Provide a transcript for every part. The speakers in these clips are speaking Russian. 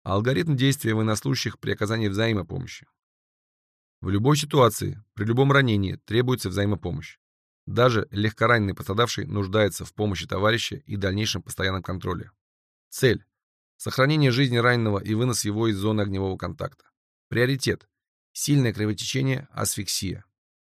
Алгоритм действия военнослужащих при оказании взаимопомощи. В любой ситуации, при любом ранении требуется взаимопомощь. Даже легкораненый пострадавший нуждается в помощи товарища и дальнейшем постоянном контроле. Цель. Сохранение жизни раненого и вынос его из зоны огневого контакта. Приоритет. Сильное кровотечение, асфиксия.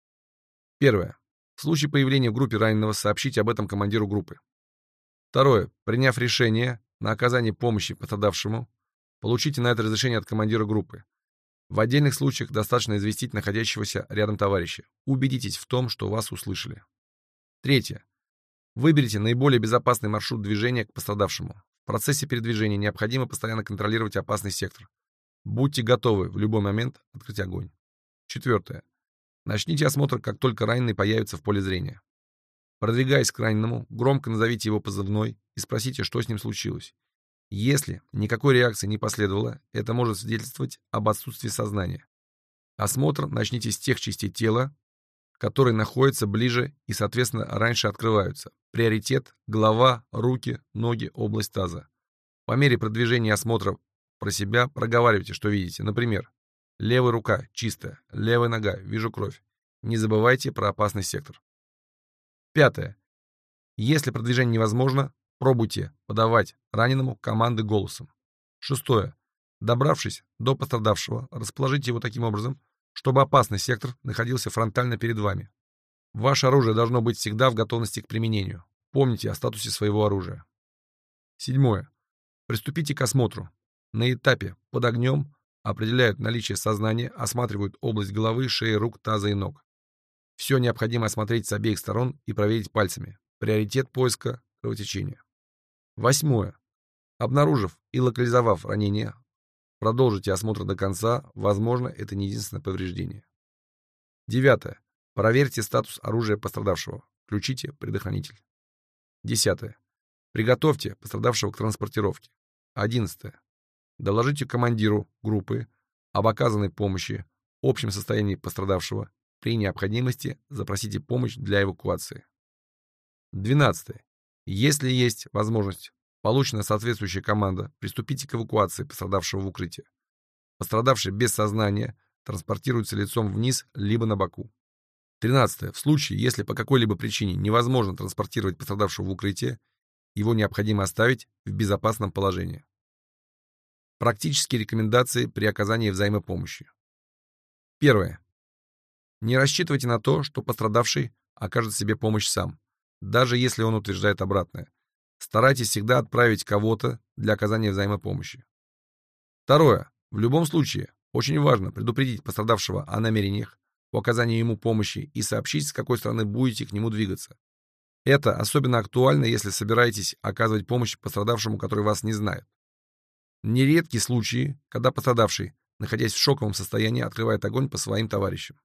Первое. В случае появления в группе раненого сообщите об этом командиру группы. Второе. Приняв решение на оказание помощи пострадавшему, получите на это разрешение от командира группы. В отдельных случаях достаточно известить находящегося рядом товарища. Убедитесь в том, что вас услышали. Третье. Выберите наиболее безопасный маршрут движения к пострадавшему. В процессе передвижения необходимо постоянно контролировать опасный сектор. Будьте готовы в любой момент открыть огонь. Четвертое. Начните осмотр, как только раненый появится в поле зрения. Продвигаясь к раненому, громко назовите его позывной и спросите, что с ним случилось. Если никакой реакции не последовало, это может свидетельствовать об отсутствии сознания. Осмотр начните с тех частей тела, которые находятся ближе и, соответственно, раньше открываются. Приоритет – голова, руки, ноги, область таза. По мере продвижения осмотра про себя проговаривайте, что видите. Например, левая рука чистая, левая нога, вижу кровь. Не забывайте про опасный сектор. Пятое. Если продвижение невозможно, пробуйте подавать раненому команды голосом. Шестое. Добравшись до пострадавшего, расположите его таким образом, чтобы опасный сектор находился фронтально перед вами. Ваше оружие должно быть всегда в готовности к применению. Помните о статусе своего оружия. Седьмое. Приступите к осмотру. На этапе под огнем определяют наличие сознания, осматривают область головы, шеи, рук, таза и ног. Все необходимо осмотреть с обеих сторон и проверить пальцами. Приоритет поиска кровотечения. Восьмое. Обнаружив и локализовав ранение, продолжите осмотр до конца, возможно, это не единственное повреждение. Девятое. Проверьте статус оружия пострадавшего. Включите предохранитель. Десятое. Приготовьте пострадавшего к транспортировке. 11. Доложите командиру группы об оказанной помощи, общем состоянии пострадавшего. При необходимости запросите помощь для эвакуации. 12. Если есть возможность, получена соответствующая команда, приступите к эвакуации пострадавшего в укрытие. Пострадавший без сознания транспортируется лицом вниз либо на боку. 13. В случае, если по какой-либо причине невозможно транспортировать пострадавшего в укрытие, его необходимо оставить в безопасном положении. Практические рекомендации при оказании взаимопомощи. Первое. Не рассчитывайте на то, что пострадавший окажет себе помощь сам, даже если он утверждает обратное. Старайтесь всегда отправить кого-то для оказания взаимопомощи. Второе. В любом случае, очень важно предупредить пострадавшего о намерениях по оказанию ему помощи и сообщить, с какой стороны будете к нему двигаться. Это особенно актуально, если собираетесь оказывать помощь пострадавшему, который вас не знает. Нередки случаи, когда пострадавший, находясь в шоковом состоянии, открывает огонь по своим товарищам.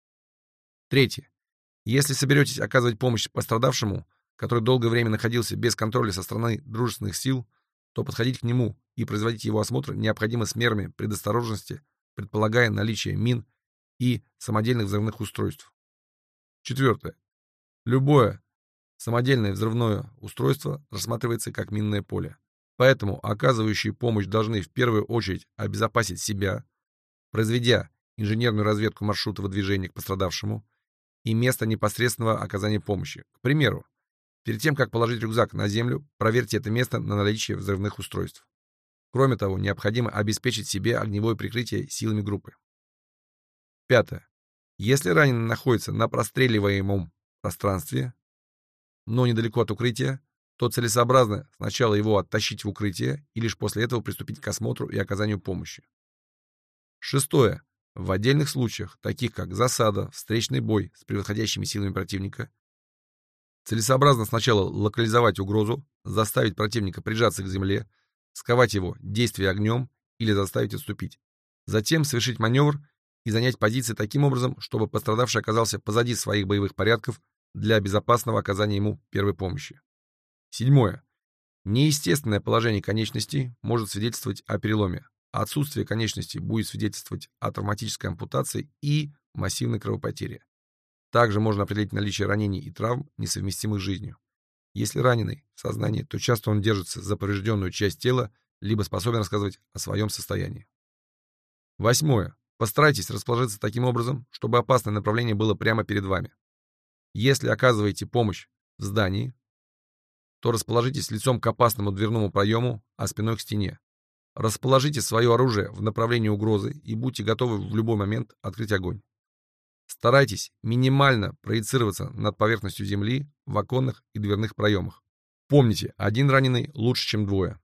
Третье. Если соберетесь оказывать помощь пострадавшему, который долгое время находился без контроля со стороны дружественных сил, то подходить к нему и производить его осмотр необходимо с мерами предосторожности, предполагая наличие мин и самодельных взрывных устройств. Четвертое. Любое самодельное взрывное устройство рассматривается как минное поле. Поэтому оказывающие помощь должны в первую очередь обезопасить себя, произведя инженерную разведку маршрута выдвижения к пострадавшему и места непосредственного оказания помощи. К примеру, перед тем, как положить рюкзак на землю, проверьте это место на наличие взрывных устройств. Кроме того, необходимо обеспечить себе огневое прикрытие силами группы. Пятое. Если раненый находится на простреливаемом пространстве, но недалеко от укрытия, то целесообразно сначала его оттащить в укрытие и лишь после этого приступить к осмотру и оказанию помощи. Шестое. В отдельных случаях, таких как засада, встречный бой с превосходящими силами противника, целесообразно сначала локализовать угрозу, заставить противника прижаться к земле, сковать его действие огнем или заставить отступить. Затем совершить маневр и занять позиции таким образом, чтобы пострадавший оказался позади своих боевых порядков для безопасного оказания ему первой помощи. Седьмое. Неестественное положение конечностей может свидетельствовать о переломе. Отсутствие конечностей будет свидетельствовать о травматической ампутации и массивной кровопотере. Также можно определить наличие ранений и травм, несовместимых с жизнью. Если раненый в сознании, то часто он держится за поврежденную часть тела либо способен рассказывать о своем состоянии. 8. Постарайтесь расположиться таким образом, чтобы опасное направление было прямо перед вами. Если оказываете помощь в здании, то расположитесь лицом к опасному дверному проему, а спиной к стене. Расположите свое оружие в направлении угрозы и будьте готовы в любой момент открыть огонь. Старайтесь минимально проецироваться над поверхностью земли в оконных и дверных проемах. Помните, один раненый лучше, чем двое.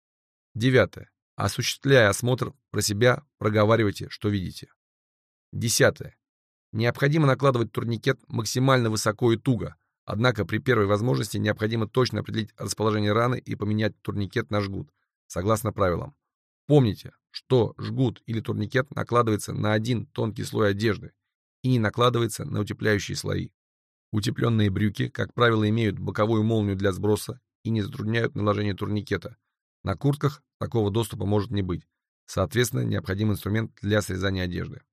9. Осуществляя осмотр про себя, проговаривайте, что видите. 10. Необходимо накладывать турникет максимально высоко и туго, однако при первой возможности необходимо точно определить расположение раны и поменять турникет на жгут, согласно правилам. Помните, что жгут или турникет накладывается на один тонкий слой одежды и не накладывается на утепляющие слои. Утепленные брюки, как правило, имеют боковую молнию для сброса и не затрудняют наложение турникета. На куртках такого доступа может не быть. Соответственно, необходим инструмент для срезания одежды.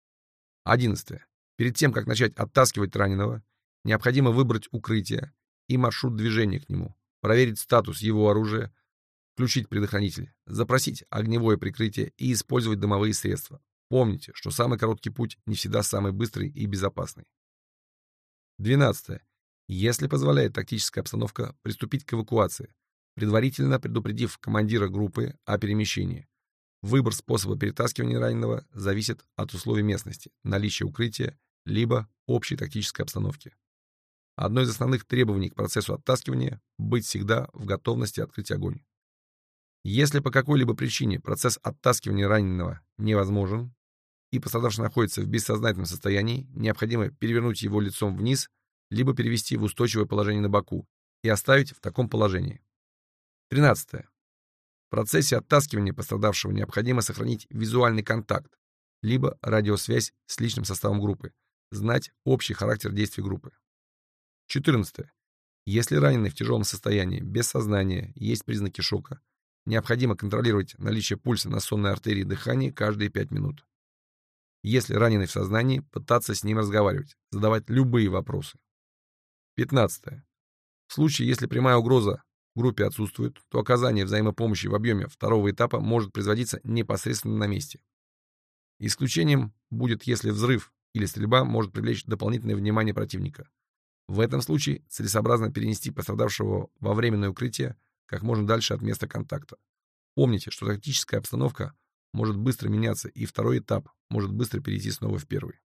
11. Перед тем, как начать оттаскивать раненого, необходимо выбрать укрытие и маршрут движения к нему, проверить статус его оружия, включить предохранитель, запросить огневое прикрытие и использовать дымовые средства. Помните, что самый короткий путь не всегда самый быстрый и безопасный. 12. Если позволяет тактическая обстановка, приступить к эвакуации, предварительно предупредив командира группы о перемещении. Выбор способа перетаскивания раненого зависит от условий местности, наличия укрытия, либо общей тактической обстановки. Одно из основных требований к процессу оттаскивания – быть всегда в готовности открыть огонь. Если по какой-либо причине процесс оттаскивания раненого невозможен и пострадавший находится в бессознательном состоянии, необходимо перевернуть его лицом вниз, либо перевести в устойчивое положение на боку и оставить в таком положении. 13. В процессе оттаскивания пострадавшего необходимо сохранить визуальный контакт, либо радиосвязь с личным составом группы, знать общий характер действий группы. 14. Если раненый в тяжелом состоянии, без сознания, есть признаки шока, необходимо контролировать наличие пульса на сонной артерии дыхания каждые 5 минут. Если раненый в сознании, пытаться с ним разговаривать, задавать любые вопросы. 15. В случае, если прямая угроза в группе отсутствует, то оказание взаимопомощи в объеме второго этапа может производиться непосредственно на месте. Исключением будет, если взрыв или стрельба может привлечь дополнительное внимание противника. В этом случае целесообразно перенести пострадавшего во временное укрытие как можно дальше от места контакта. Помните, что тактическая обстановка может быстро меняться, и второй этап может быстро перейти снова в первый.